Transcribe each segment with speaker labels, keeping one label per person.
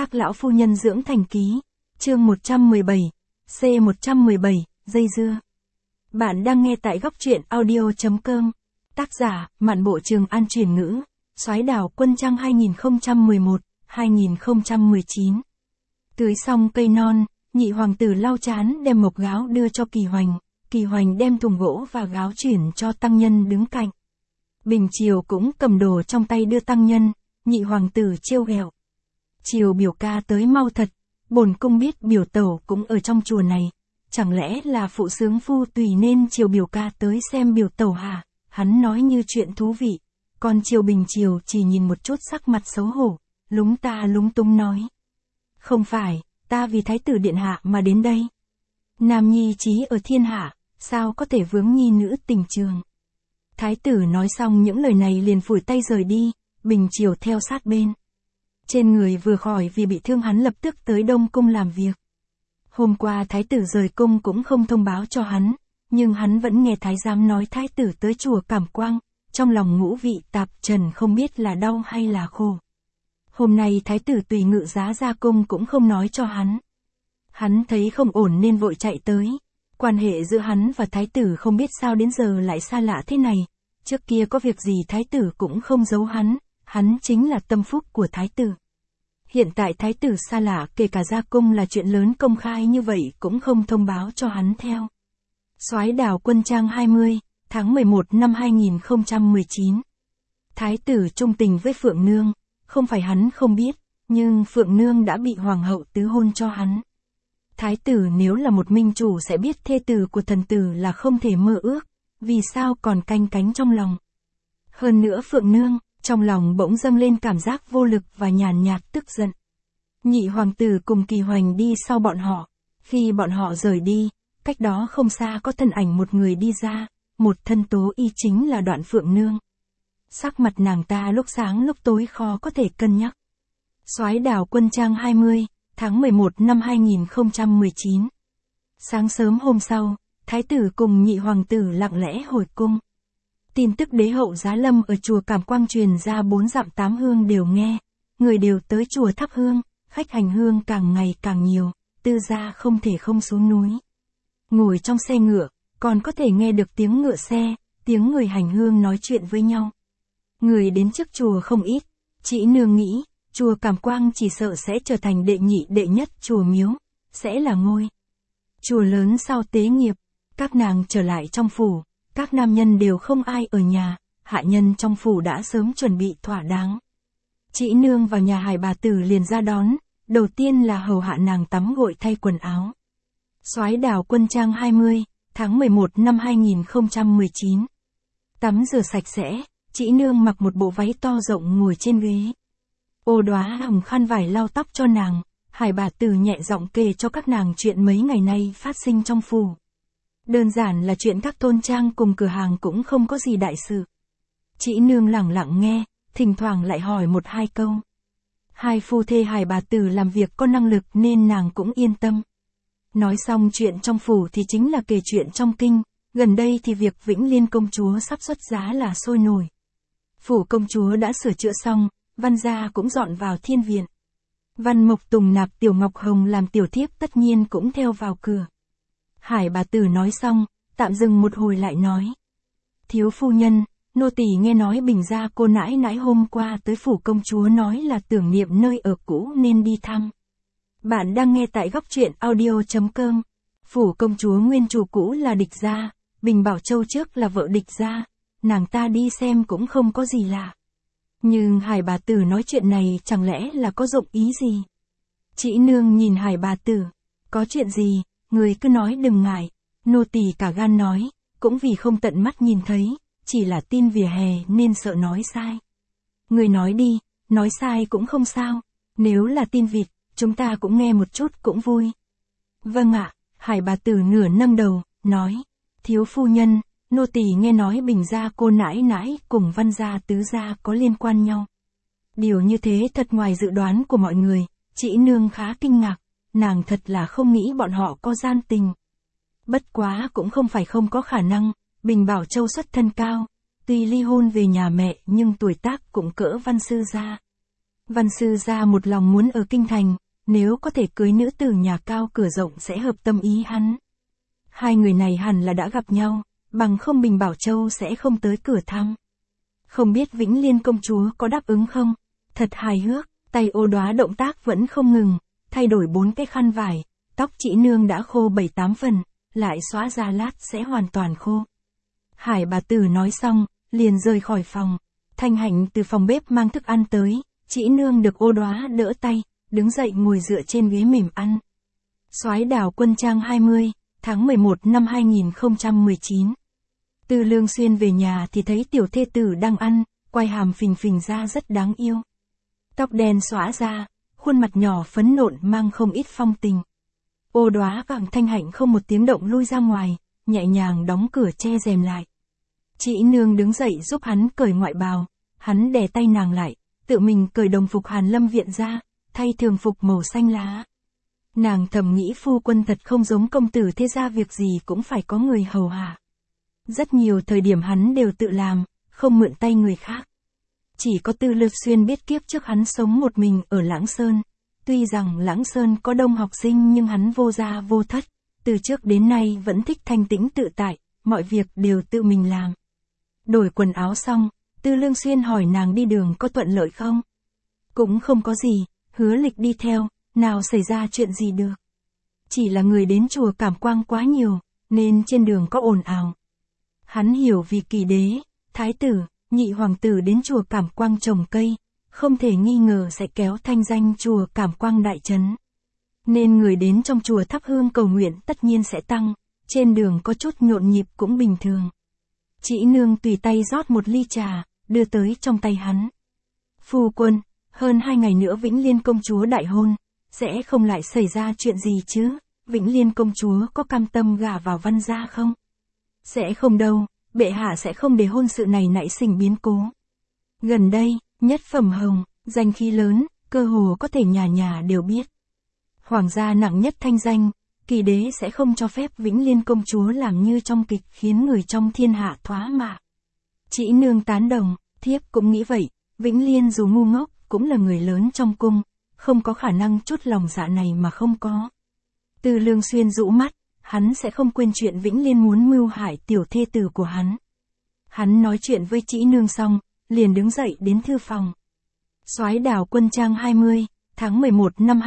Speaker 1: Tác lão phu nhân dưỡng thành ký, chương 117, C117, dây dưa. Bạn đang nghe tại góc truyện audio.com. Tác giả, Mạn Bộ Trường An chuyển ngữ, Soái Đào Quân Trang 2011-2019. Tưới xong cây non, nhị hoàng tử lau chán đem mộc gáo đưa cho Kỳ Hoành đem thùng gỗ và gáo chuyển cho tăng nhân đứng cạnh. Bình Triều cũng cầm đồ trong tay đưa tăng nhân, nhị hoàng tử trêu ghẹo. Triều biểu ca tới mau thật, bổn cung biết biểu tẩu cũng ở trong chùa này, chẳng lẽ là phụ sướng phu tùy nên Triều biểu ca tới xem biểu tẩu hả? Hắn nói như chuyện thú vị, còn Bình Triều chỉ nhìn một chút sắc mặt xấu hổ, lúng ta lúng túng nói. Không phải, ta vì thái tử điện hạ mà đến đây. Nam nhi trí ở thiên hạ, sao có thể vướng nhi nữ tình trường. Thái tử nói xong những lời này liền phủi tay rời đi, Bình Triều theo sát bên. Trên người vừa khỏi vì bị thương hắn lập tức tới Đông Cung làm việc. Hôm qua thái tử rời cung cũng không thông báo cho hắn, nhưng hắn vẫn nghe thái giám nói thái tử tới chùa Cảm Quang, trong lòng ngũ vị tạp trần không biết là đau hay là khổ. Hôm nay thái tử tùy ngự giá ra cung cũng không nói cho hắn. Hắn thấy không ổn nên vội chạy tới. Quan hệ giữa hắn và thái tử không biết sao đến giờ lại xa lạ thế này. Trước kia có việc gì thái tử cũng không giấu hắn chính là tâm phúc của thái tử. Hiện tại thái tử xa lạ kể cả ra cung là chuyện lớn công khai như vậy cũng không thông báo cho hắn theo. Soái Đào Quân Trang 20, tháng 11 năm 2019. Thái tử trung tình với Phượng Nương, không phải hắn không biết, nhưng Phượng Nương đã bị hoàng hậu tứ hôn cho hắn. Thái tử nếu là một minh chủ sẽ biết thê tử của thần tử là không thể mơ ước, vì sao còn canh cánh trong lòng. Hơn nữa Phượng Nương, trong lòng bỗng dâng lên cảm giác vô lực và nhàn nhạt tức giận. Nhị hoàng tử cùng Kỳ Hoành đi sau bọn họ, khi bọn họ rời đi, cách đó không xa có thân ảnh một người đi ra, một thân tố y chính là Đoạn Phượng Nương. Sắc mặt nàng ta lúc sáng lúc tối khó có thể cân nhắc. Soái Đào Quân Trang 20, tháng 11 năm 2019. Sáng sớm hôm sau, thái tử cùng nhị hoàng tử lặng lẽ hồi cung. Tin tức đế hậu giá lâm ở chùa Cảm Quang truyền ra 4 dặm 8 hương đều nghe, người đều tới chùa thắp hương, khách hành hương càng ngày càng nhiều, tư gia không thể không xuống núi. Ngồi trong xe ngựa, còn có thể nghe được tiếng ngựa xe, tiếng người hành hương nói chuyện với nhau. Người đến trước chùa không ít, chị nương nghĩ, chùa Cảm Quang chỉ sợ sẽ trở thành đệ nhị đệ nhất chùa miếu, sẽ là ngôi chùa lớn sau tế nghiệp. Các nàng trở lại trong phủ, các nam nhân đều không ai ở nhà, hạ nhân trong phủ đã sớm chuẩn bị thỏa đáng. Chị nương vào nhà Hải bà tử liền ra đón, đầu tiên là hầu hạ nàng tắm gội thay quần áo. Soái Đào Quân Trang 20, tháng 11 năm 2019. Tắm rửa sạch sẽ, chị nương mặc một bộ váy to rộng ngồi trên ghế. Ô đóa hồng khăn vải lau tóc cho nàng, Hải bà tử nhẹ giọng kể cho các nàng chuyện mấy ngày nay phát sinh trong phủ. Đơn giản là chuyện các thôn trang cùng cửa hàng cũng không có gì đại sự. Chị nương lẳng lặng nghe, thỉnh thoảng lại hỏi một hai câu. Hai phu thê Hải bà tử làm việc có năng lực nên nàng cũng yên tâm. Nói xong chuyện trong phủ thì chính là kể chuyện trong kinh, gần đây thì việc Vĩnh Liên công chúa sắp xuất giá là sôi nổi. Phủ công chúa đã sửa chữa xong, Văn gia cũng dọn vào thiên viện. Văn Mộc Tùng nạp Tiểu Ngọc Hồng làm tiểu thiếp tất nhiên cũng theo vào cửa. Hải bà tử nói xong, tạm dừng một hồi lại nói. Thiếu phu nhân, nô tỳ nghe nói Bình gia cô nãi nãi hôm qua tới phủ công chúa nói là tưởng niệm nơi ở cũ nên đi thăm. Bạn đang nghe tại góc truyện audio.com. Phủ công chúa nguyên chủ cũ là Địch gia, Bình Bảo Châu trước là vợ Địch gia, nàng ta đi xem cũng không có gì lạ. Nhưng Hải bà tử nói chuyện này chẳng lẽ là có dụng ý gì? Chị nương nhìn Hải bà tử, có chuyện gì, người cứ nói đừng ngại, nô tỳ cả gan nói, cũng vì không tận mắt nhìn thấy, chỉ là tin vỉa hè nên sợ nói sai. Người nói đi, nói sai cũng không sao, nếu là tin vịt, chúng ta cũng nghe một chút cũng vui. Vâng ạ, Hải bà tử nửa nâng đầu, nói, thiếu phu nhân, nô tỳ nghe nói Bình gia cô nãi nãi cùng Văn gia tứ gia có liên quan nhau. Điều như thế thật ngoài dự đoán của mọi người, chị nương khá kinh ngạc, nàng thật là không nghĩ bọn họ có gian tình. Bất quá cũng không phải không có khả năng, Bình Bảo Châu xuất thân cao, tuy ly hôn về nhà mẹ nhưng tuổi tác cũng cỡ Văn sư gia. Văn sư gia một lòng muốn ở kinh thành, nếu có thể cưới nữ tử nhà cao cửa rộng sẽ hợp tâm ý hắn. Hai người này hẳn là đã gặp nhau, bằng không Bình Bảo Châu sẽ không tới cửa thăm. Không biết Vĩnh Liên công chúa có đáp ứng không? Thật hài hước, tay Ô Đóa động tác vẫn không ngừng, thay đổi 4 cái khăn vải, tóc chị nương đã khô 7-8 phần, lại xóa ra lát sẽ hoàn toàn khô. Hải bà tử nói xong, liền rời khỏi phòng. Thanh Hạnh từ phòng bếp mang thức ăn tới, chị nương được Ô Đóa đỡ tay, đứng dậy ngồi dựa trên ghế mềm ăn. Soái Đào Quân Trang 20, tháng 11 năm 2019. Từ Lương Xuyên về nhà thì thấy tiểu thê tử đang ăn, quai hàm phình phình ra rất đáng yêu. Tóc đen xõa ra, khuôn mặt nhỏ phấn nộn mang không ít phong tình. Ô Đóa và Thanh Hạnh không một tiếng động lui ra ngoài, nhẹ nhàng đóng cửa che rèm lại. Chị nương đứng dậy giúp hắn cởi ngoại bào, hắn đè tay nàng lại, tự mình cởi đồng phục Hàn Lâm viện ra, thay thường phục màu xanh lá. Nàng thầm nghĩ phu quân thật không giống công tử thế ra, việc gì cũng phải có người hầu hạ. Rất nhiều thời điểm hắn đều tự làm, không mượn tay người khác. Chỉ có Tư Lương Xuyên biết kiếp trước hắn sống một mình ở Lãng Sơn. Tuy rằng Lãng Sơn có đông học sinh nhưng hắn vô gia vô thất, từ trước đến nay vẫn thích thanh tĩnh tự tại, mọi việc đều tự mình làm. Đổi quần áo xong, Tư Lương Xuyên hỏi nàng đi đường có thuận lợi không? Cũng không có gì, Hứa Lịch đi theo, nào xảy ra chuyện gì được. Chỉ là người đến chùa Cảm Quang quá nhiều, nên trên đường có ồn ào. Hắn hiểu vì Kỳ đế, thái tử, nhị hoàng tử đến chùa Cảm Quang trồng cây, không thể nghi ngờ sẽ kéo thanh danh chùa Cảm Quang đại trấn. Nên người đến trong chùa thắp hương cầu nguyện tất nhiên sẽ tăng, trên đường có chút nhộn nhịp cũng bình thường. Chị nương tùy tay rót một ly trà, đưa tới trong tay hắn. Phu quân, hơn 2 ngày nữa Vĩnh Liên công chúa đại hôn, sẽ không lại xảy ra chuyện gì chứ? Vĩnh Liên công chúa có cam tâm gả vào Văn gia không? Sẽ không đâu, bệ hạ sẽ không để hôn sự này nảy sinh biến cố. Gần đây, nhất phẩm hồng, danh khí lớn, cơ hồ có thể nhà nhà đều biết. Hoàng gia nặng nhất thanh danh, Kỳ đế sẽ không cho phép Vĩnh Liên công chúa làm như trong kịch khiến người trong thiên hạ thoá mạ. Chị nương tán đồng, thiếp cũng nghĩ vậy, Vĩnh Liên dù ngu ngốc, cũng là người lớn trong cung, không có khả năng chút lòng dạ này mà không có. Từ Lương Xuyên rũ mắt, hắn sẽ không quên chuyện Vĩnh Liên muốn mưu hại tiểu thê tử của hắn. Hắn nói chuyện với chị nương xong, liền đứng dậy đến thư phòng. Soái Đào Quân Trang 20, tháng 11 năm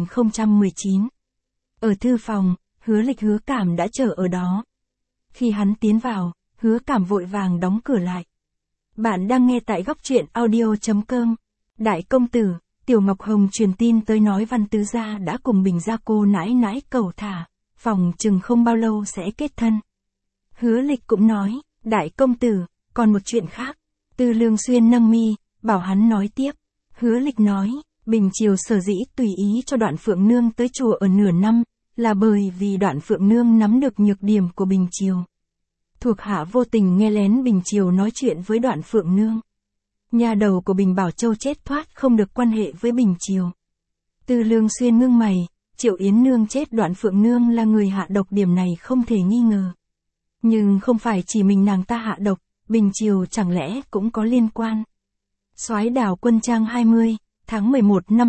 Speaker 1: 2019. Ở thư phòng, Hứa Lịch Hứa Cảm đã chờ ở đó. Khi hắn tiến vào, Hứa Cảm vội vàng đóng cửa lại. Bạn đang nghe tại góc truyện audio.com. Đại công tử, Tiểu Ngọc Hồng truyền tin tới nói Văn tứ gia đã cùng Bình gia cô nãi nãi cầu thả, phòng chừng không bao lâu sẽ kết thân. Hứa Lịch cũng nói, đại công tử, còn một chuyện khác. Tư Lương Xuyên nâng mi, bảo hắn nói tiếp. Hứa Lịch nói, Bình triều sở dĩ tùy ý cho Đoạn Phượng Nương tới chùa ở nửa năm, là bởi vì Đoạn Phượng Nương nắm được nhược điểm của Bình triều. Thuộc hạ vô tình nghe lén Bình triều nói chuyện với Đoạn Phượng Nương. Nhà đầu của Bình Bảo Châu chết thoát không được quan hệ với Bình triều. Tư Lương Xuyên ngưng mày, Triệu Yến Nương chết Đoạn Phượng Nương là người hạ độc, điểm này không thể nghi ngờ. Nhưng không phải chỉ mình nàng ta hạ độc, Bình triều chẳng lẽ cũng có liên quan. Soái Đào Quân Trang 20, tháng 11 năm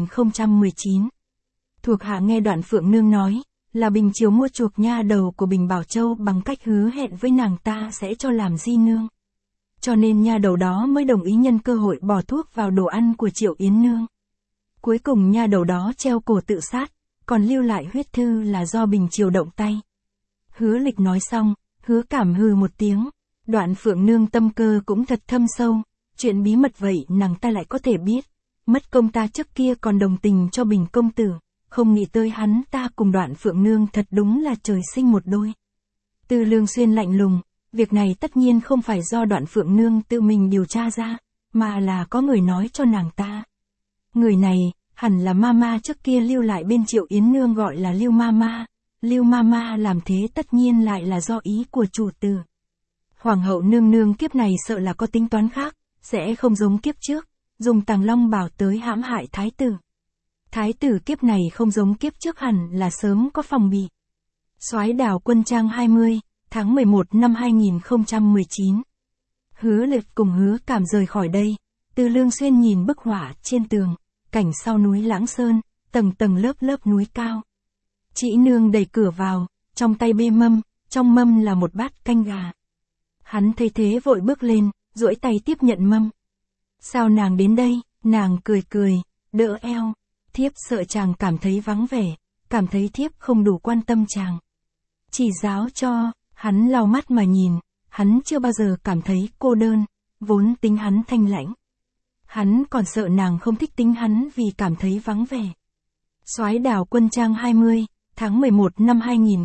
Speaker 1: 2019. Thuộc hạ nghe Đoạn Phượng Nương nói, là Bình triều mua chuộc nha đầu của Bình Bảo Châu bằng cách hứa hẹn với nàng ta sẽ cho làm di nương. Cho nên nha đầu đó mới đồng ý nhân cơ hội bỏ thuốc vào đồ ăn của Triệu Yến Nương. Cuối cùng nha đầu đó treo cổ tự sát, còn lưu lại huyết thư là do Bình triều động tay. Hứa Lịch nói xong, Hứa Cảm hừ một tiếng. Đoạn Phượng Nương tâm cơ cũng thật thâm sâu, chuyện bí mật vậy nàng ta lại có thể biết. Mất công ta trước kia còn đồng tình cho Bình công tử, không nghĩ tới hắn ta cùng Đoạn Phượng Nương thật đúng là trời sinh một đôi. Tư Lương Xuyên lạnh lùng, việc này tất nhiên không phải do Đoạn Phượng Nương tự mình điều tra ra, mà là có người nói cho nàng ta. Người này, hẳn là Mama trước kia lưu lại bên Triệu Yến Nương gọi là Lưu Mama. Lưu Mama làm thế tất nhiên lại là do ý của chủ tử. Hoàng hậu nương nương kiếp này sợ là có tính toán khác, sẽ không giống kiếp trước, dùng Tàng Long Bảo tới hãm hại thái tử. Thái tử kiếp này không giống kiếp trước, hẳn là sớm có phòng bị. Soái Đào Quân Trang 20, tháng 11 năm 2019. Hứa Lịch cùng Hứa Cảm rời khỏi đây, Từ Lương Xuyên nhìn bức họa trên tường, cảnh sau núi Lãng Sơn, tầng tầng lớp lớp núi cao. Chị nương đẩy cửa vào, trong tay bê mâm, trong mâm là một bát canh gà. Hắn thấy thế vội bước lên, duỗi tay tiếp nhận mâm. Sao nàng đến đây? Nàng cười cười, đỡ eo. Thiếp sợ chàng cảm thấy vắng vẻ, cảm thấy thiếp không đủ quan tâm chàng. Chỉ giáo cho, hắn lau mắt mà nhìn, hắn chưa bao giờ cảm thấy cô đơn, vốn tính hắn thanh lãnh. Hắn còn sợ nàng không thích tính hắn vì cảm thấy vắng vẻ. Soái Đào Quân Trang 20, tháng 11 năm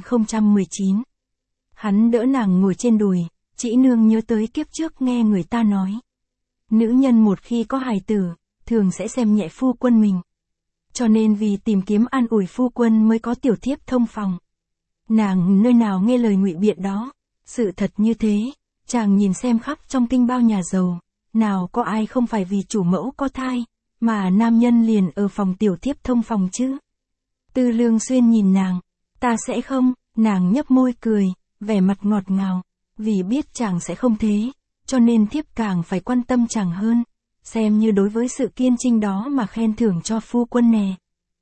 Speaker 1: 2019. Hắn đỡ nàng ngồi trên đùi, chị nương nhớ tới kiếp trước nghe người ta nói. Nữ nhân một khi có hài tử, thường sẽ xem nhẹ phu quân mình. Cho nên vì tìm kiếm an ủi phu quân mới có tiểu thiếp thông phòng. Nàng nơi nào nghe lời ngụy biện đó. Sự thật như thế, chàng nhìn xem khắp trong kinh bao nhà giàu, nào có ai không phải vì chủ mẫu có thai, mà nam nhân liền ở phòng tiểu thiếp thông phòng chứ. Từ Lương Xuyên nhìn nàng, ta sẽ không, nàng nhấp môi cười, vẻ mặt ngọt ngào, vì biết chàng sẽ không thế, cho nên thiếp càng phải quan tâm chàng hơn, xem như đối với sự kiên trinh đó mà khen thưởng cho phu quân nè.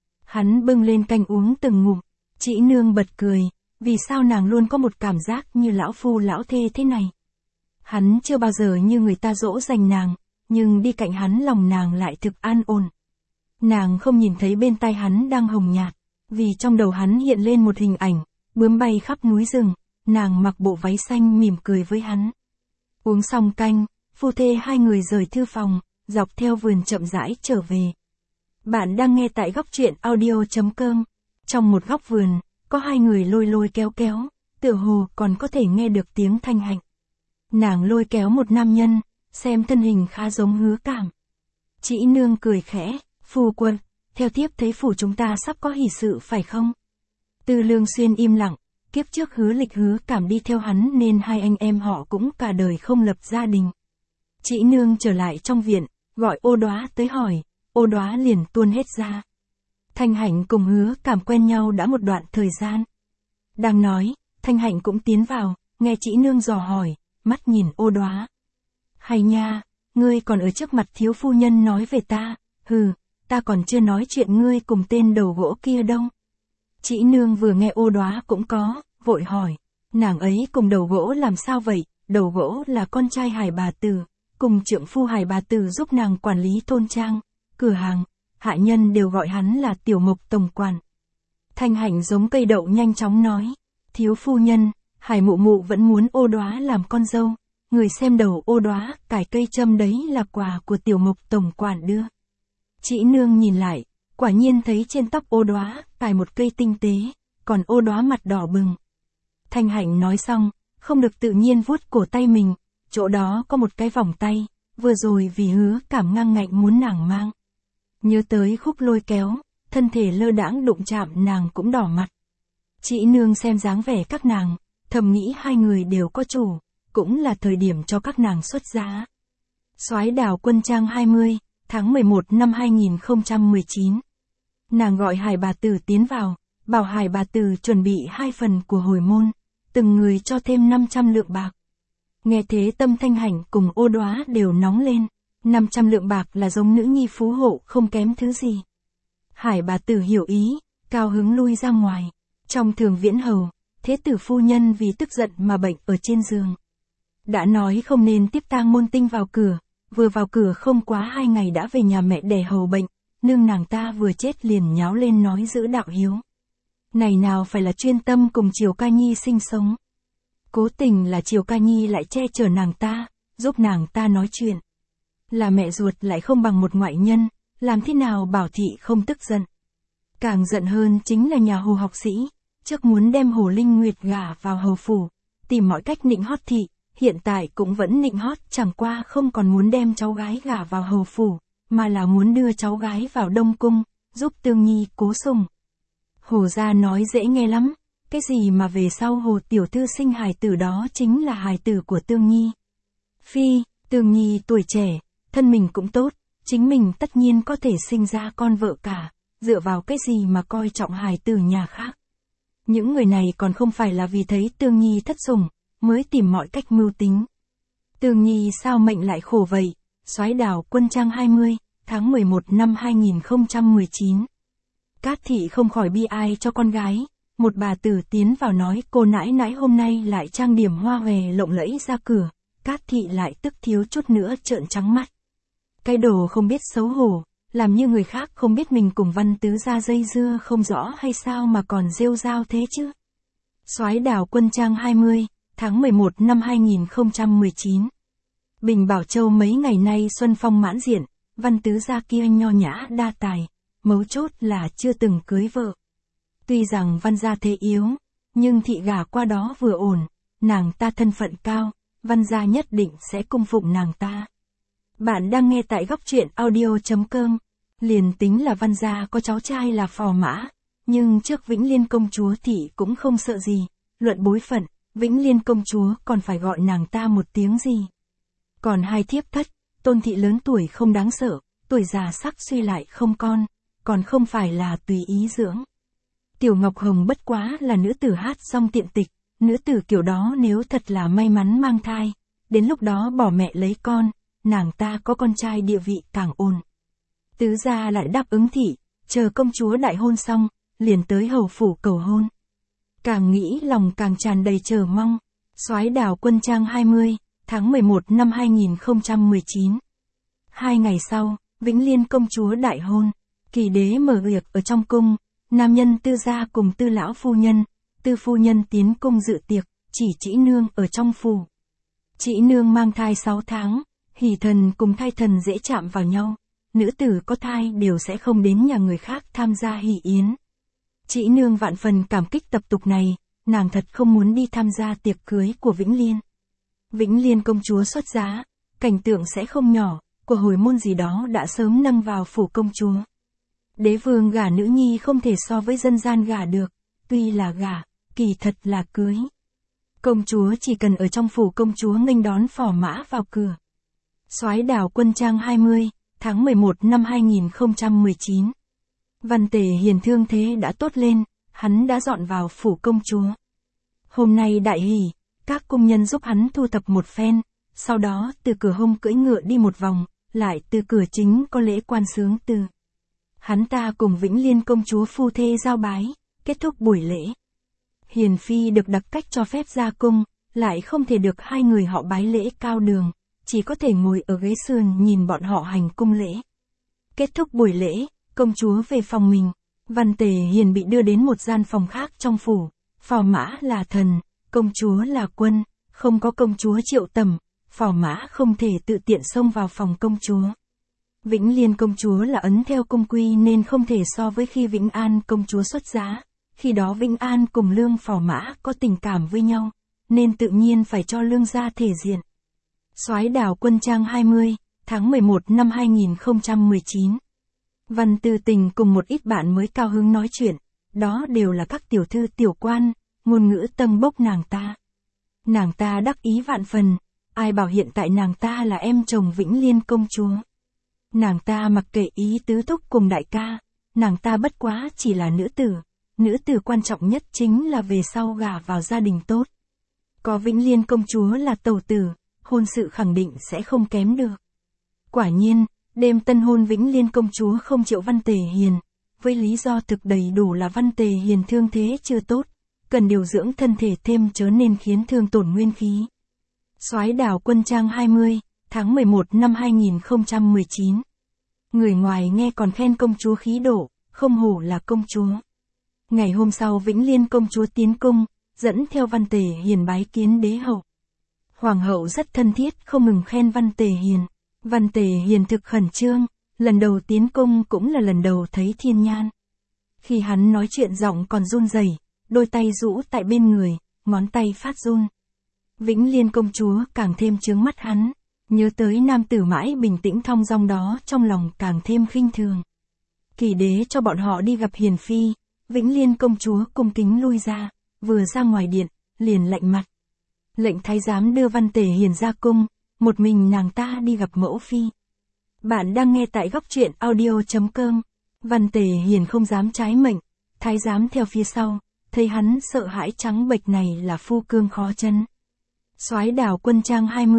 Speaker 1: Hắn bưng lên canh uống từng ngụm, chị nương bật cười, vì sao nàng luôn có một cảm giác như lão phu lão thê thế này. Hắn chưa bao giờ như người ta dỗ dành nàng, nhưng đi cạnh hắn lòng nàng lại thực an ổn. Nàng không nhìn thấy bên tai hắn đang hồng nhạt, vì trong đầu hắn hiện lên một hình ảnh, bướm bay khắp núi rừng, nàng mặc bộ váy xanh mỉm cười với hắn. Uống xong canh, phu thê hai người rời thư phòng, dọc theo vườn chậm rãi trở về. Bạn đang nghe tại góc truyện audio.com. Trong một góc vườn, có hai người lôi lôi kéo kéo, tựa hồ còn có thể nghe được tiếng Thanh Hạnh. Nàng lôi kéo một nam nhân, xem thân hình khá giống Hứa Cảm. Chị nương cười khẽ, phu quân, theo thiếp thấy phủ chúng ta sắp có hỷ sự phải không? Từ Lương Xuyên im lặng, kiếp trước Hứa Lịch Hứa Cảm đi theo hắn nên hai anh em họ cũng cả đời không lập gia đình. Chị nương trở lại trong viện, gọi Ô Đóa tới hỏi, Ô Đóa liền tuôn hết ra. Thanh Hạnh cùng Hứa Cảm quen nhau đã một đoạn thời gian. Đang nói, Thanh Hạnh cũng tiến vào, nghe chị nương dò hỏi, mắt nhìn Ô Đóa. Hay nha, ngươi còn ở trước mặt thiếu phu nhân nói về ta, hừ, ta còn chưa nói chuyện ngươi cùng tên đầu gỗ kia đâu. Chị nương vừa nghe Ô Đóa cũng có, vội hỏi, nàng ấy cùng đầu gỗ làm sao vậy? Đầu gỗ là con trai Hải bà tử, cùng trượng phu Hải bà tử giúp nàng quản lý thôn trang, cửa hàng, hạ nhân đều gọi hắn là Tiểu Mộc tổng quản. Thanh Hạnh giống cây đậu nhanh chóng nói, thiếu phu nhân, Hải mụ mụ vẫn muốn Ô Đóa làm con dâu, người xem đầu Ô Đóa, cài cây châm đấy là quà của Tiểu Mộc tổng quản đưa. Chị nương nhìn lại, quả nhiên thấy trên tóc Ô Đóa cài một cây tinh tế, còn Ô Đóa mặt đỏ bừng. Thanh Hạnh nói xong, không được tự nhiên vuốt cổ tay mình, chỗ đó có một cái vòng tay, vừa rồi vì Hứa Cảm ngang ngạnh muốn nàng mang. Nhớ tới khúc lôi kéo, thân thể lơ đãng đụng chạm nàng cũng đỏ mặt. Chị nương xem dáng vẻ các nàng, thầm nghĩ hai người đều có chủ, cũng là thời điểm cho các nàng xuất giá. Soái Đào Quân Trang 20, tháng 11 năm 2019. Nàng gọi Hải bà tử tiến vào, bảo Hải bà tử chuẩn bị 2 phần của hồi môn, từng người cho thêm 500 lượng bạc. Nghe thế tâm Thanh Hạnh cùng Ô Đóa đều nóng lên, 500 lượng bạc là giống nữ nhi phú hộ không kém thứ gì. Hải bà tử hiểu ý, cao hứng lui ra ngoài. Trong Thường Viễn Hầu, thế tử phu nhân vì tức giận mà bệnh ở trên giường. Đã nói không nên tiếp tang môn tinh vào cửa, vừa vào cửa không quá 2 ngày đã về nhà mẹ đẻ hầu bệnh, nương nàng ta vừa chết liền nháo lên nói giữ đạo hiếu. Này nào phải là chuyên tâm cùng Triều Ca Nhi sinh sống. Cố tình là Triều Ca Nhi lại che chở nàng ta, giúp nàng ta nói chuyện. Là mẹ ruột lại không bằng một ngoại nhân, làm thế nào Bảo Thị không tức giận. Càng giận hơn chính là nhà Hồ học sĩ, trước muốn đem Hồ Linh Nguyệt gả vào hầu phủ, tìm mọi cách nịnh hót thị, hiện tại cũng vẫn nịnh hót, chẳng qua không còn muốn đem cháu gái gả vào hầu phủ, mà là muốn đưa cháu gái vào Đông Cung, giúp Tương Nhi cố sủng. Hồ gia nói dễ nghe lắm, cái gì mà về sau Hồ tiểu thư sinh hài tử đó chính là hài tử của Tương Nhi. Phi, Tương Nhi tuổi trẻ, thân mình cũng tốt, chính mình tất nhiên có thể sinh ra con vợ cả, dựa vào cái gì mà coi trọng hài tử nhà khác. Những người này còn không phải là vì thấy Tương Nhi thất sủng, mới tìm mọi cách mưu tính. Tương Nhi sao mệnh lại khổ vậy, Soái Đào Quân Trang 20, tháng 11 năm 2019. Cát thị không khỏi bi ai cho con gái, một bà tử tiến vào nói cô nãi nãi hôm nay lại trang điểm hoa hòe lộng lẫy ra cửa, Cát thị lại tức thiếu chút nữa trợn trắng mắt. Cái đồ không biết xấu hổ, làm như người khác không biết mình cùng Văn Tứ gia dây dưa không rõ hay sao mà còn rêu rao thế chứ. Soái Đào Quân Trang 20, tháng 11 năm 2019. Bình Bảo Châu mấy ngày nay xuân phong mãn diện, Văn Tứ gia kia nho nhã đa tài, mấu chốt là chưa từng cưới vợ. Tuy rằng Văn gia thế yếu, nhưng thị gả qua đó vừa ổn, nàng ta thân phận cao, Văn gia nhất định sẽ cung phụng nàng ta. Bạn đang nghe tại góc truyện audio.com. Liền tính là Văn gia có cháu trai là Phò Mã, nhưng trước Vĩnh Liên công chúa thị cũng không sợ gì, luận bối phận, Vĩnh Liên công chúa còn phải gọi nàng ta một tiếng gì. Còn hai thiếp thất, Tôn thị lớn tuổi không đáng sợ, tuổi già sắc suy lại không con, còn không phải là tùy ý dưỡng. Tiểu Ngọc Hồng bất quá là nữ tử hát xong tiện tịch, nữ tử kiểu đó nếu thật là may mắn mang thai, đến lúc đó bỏ mẹ lấy con, nàng ta có con trai địa vị càng ổn. Tứ gia lại đáp ứng thị, chờ công chúa đại hôn xong, liền tới hầu phủ cầu hôn. Càng nghĩ lòng càng tràn đầy chờ mong. Soái Đào Quân Trang 20, tháng 11 năm 2019. 2 ngày sau, Vĩnh Liên công chúa đại hôn, Kỳ đế mở việc ở trong cung, nam nhân Tư gia cùng Tư lão phu nhân, Tư phu nhân tiến cung dự tiệc, chỉ Trĩ nương ở trong phủ. Trĩ nương mang thai 6 tháng, hỷ thần cùng thai thần dễ chạm vào nhau, nữ tử có thai đều sẽ không đến nhà người khác tham gia hỷ yến. Trĩ nương vạn phần cảm kích tập tục này, nàng thật không muốn đi tham gia tiệc cưới của Vĩnh Liên. Vĩnh Liên công chúa xuất giá, cảnh tượng sẽ không nhỏ, của hồi môn gì đó đã sớm nâng vào phủ công chúa. Đế vương gả nữ nhi không thể so với dân gian gả được, tuy là gả, kỳ thật là cưới. Công chúa chỉ cần ở trong phủ công chúa nghênh đón Phò Mã vào cửa. Soái Đào Quân Trang 20, tháng 11 năm 2019. Văn Tề Hiền thương thế đã tốt lên, hắn đã dọn vào phủ công chúa. Hôm nay đại hỷ, các cung nhân giúp hắn thu thập một phen, sau đó từ cửa hông cưỡi ngựa đi một vòng, lại từ cửa chính có lễ quan sướng từ. Hắn ta cùng Vĩnh Liên công chúa phu thê giao bái, kết thúc buổi lễ. Hiền phi được đặc cách cho phép ra cung, lại không thể được hai người họ bái lễ cao đường, chỉ có thể ngồi ở ghế sườn nhìn bọn họ hành cung lễ. Kết thúc buổi lễ, công chúa về phòng mình, Văn Tề Hiền bị đưa đến một gian phòng khác trong phủ. Phò Mã là thần, công chúa là quân, không có công chúa triệu tầm, Phò Mã không thể tự tiện xông vào phòng công chúa. Vĩnh Liên công chúa là ấn theo cung quy nên không thể so với khi Vĩnh An công chúa xuất giá, khi đó Vĩnh An cùng Lương Phò Mã có tình cảm với nhau, nên tự nhiên phải cho Lương gia thể diện. Soái Đào Quân Trang 20, tháng 11 năm 2019. Văn Tư Tình cùng một ít bạn mới cao hứng nói chuyện, đó đều là các tiểu thư tiểu quan, ngôn ngữ tâng bốc nàng ta. Nàng ta đắc ý vạn phần, ai bảo hiện tại nàng ta là em chồng Vĩnh Liên công chúa. Nàng ta mặc kệ ý tứ thúc cùng đại ca, nàng ta bất quá chỉ là nữ tử quan trọng nhất chính là về sau gả vào gia đình tốt. Có Vĩnh Liên công chúa là tẩu tử, hôn sự khẳng định sẽ không kém được. Quả nhiên, đêm tân hôn Vĩnh Liên công chúa không chịu Văn Tề Hiền, với lý do thực đầy đủ là Văn Tề Hiền thương thế chưa tốt, cần điều dưỡng thân thể thêm chớ nên khiến thương tổn nguyên khí. Soái Đào Quân Trang 20, tháng 11 năm 2019. Người ngoài nghe còn khen công chúa khí độ, không hổ là công chúa. Ngày hôm sau Vĩnh Liên công chúa tiến cung, dẫn theo Văn Tề Hiền bái kiến đế hậu. Hoàng hậu rất thân thiết không ngừng khen Văn Tề Hiền. Văn Tề Hiền thực khẩn trương, lần đầu tiến cung cũng là lần đầu thấy thiên nhan. Khi hắn nói chuyện giọng còn run rẩy, đôi tay rũ tại bên người, ngón tay phát run. Vĩnh Liên công chúa càng thêm chướng mắt hắn, nhớ tới nam tử mãi bình tĩnh thong dong đó trong lòng càng thêm khinh thường. Kỳ đế cho bọn họ đi gặp Hiền phi, Vĩnh Liên công chúa cung kính lui ra, vừa ra ngoài điện, liền lạnh mặt. Lệnh thái giám đưa Văn Tề Hiền ra cung, một mình nàng ta đi gặp mẫu phi. Bạn đang nghe tại góc truyện audio.com. Văn Tề Hiền không dám trái mệnh, thái giám theo phía sau, thấy hắn sợ hãi trắng bệch này là phu cương khó chân. Soái Đào Quân Trang 20,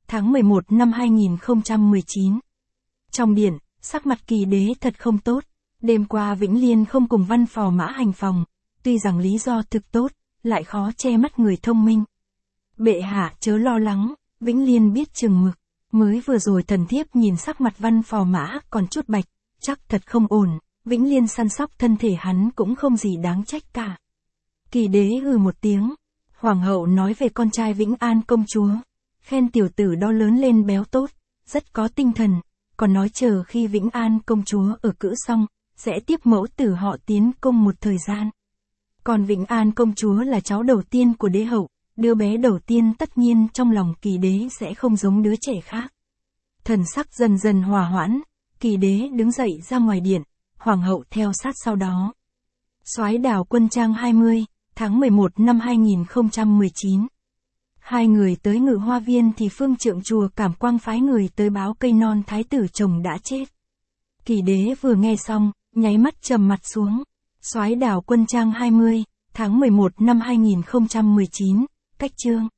Speaker 1: tháng 11 năm 2019. Trong điện, sắc mặt Kỳ đế thật không tốt. Đêm qua Vĩnh Liên không cùng Văn Phò Mã hành phòng, tuy rằng lý do thực tốt, lại khó che mắt người thông minh. Bệ hạ chớ lo lắng, Vĩnh Liên biết chừng mực. Mới vừa rồi thần thiếp nhìn sắc mặt Văn Phò Mã còn chút bạch, chắc thật không ổn. Vĩnh Liên săn sóc thân thể hắn cũng không gì đáng trách cả. Kỳ đế một tiếng. Hoàng hậu nói về con trai Vĩnh An công chúa. Khen tiểu tử đó lớn lên béo tốt, rất có tinh thần. Còn nói chờ khi Vĩnh An công chúa ở cữ xong, sẽ tiếp mẫu tử họ tiến cung một thời gian. Còn Vĩnh An công chúa là cháu đầu tiên của đế hậu, đứa bé đầu tiên tất nhiên trong lòng Kỳ đế sẽ không giống đứa trẻ khác. Thần sắc dần dần hòa hoãn, Kỳ đế đứng dậy ra ngoài điện, hoàng hậu theo sát sau đó. Soái đào quân trang 20, tháng 11 năm 2019. Hai người tới Ngự Hoa Viên thì phương trượng chùa Cảm Quang phái người tới báo cây non thái tử chồng đã chết. Kỳ đế vừa nghe xong, nháy mắt trầm mặt xuống. Soái đào quân trang 20, tháng 11 năm 2019, cách chương.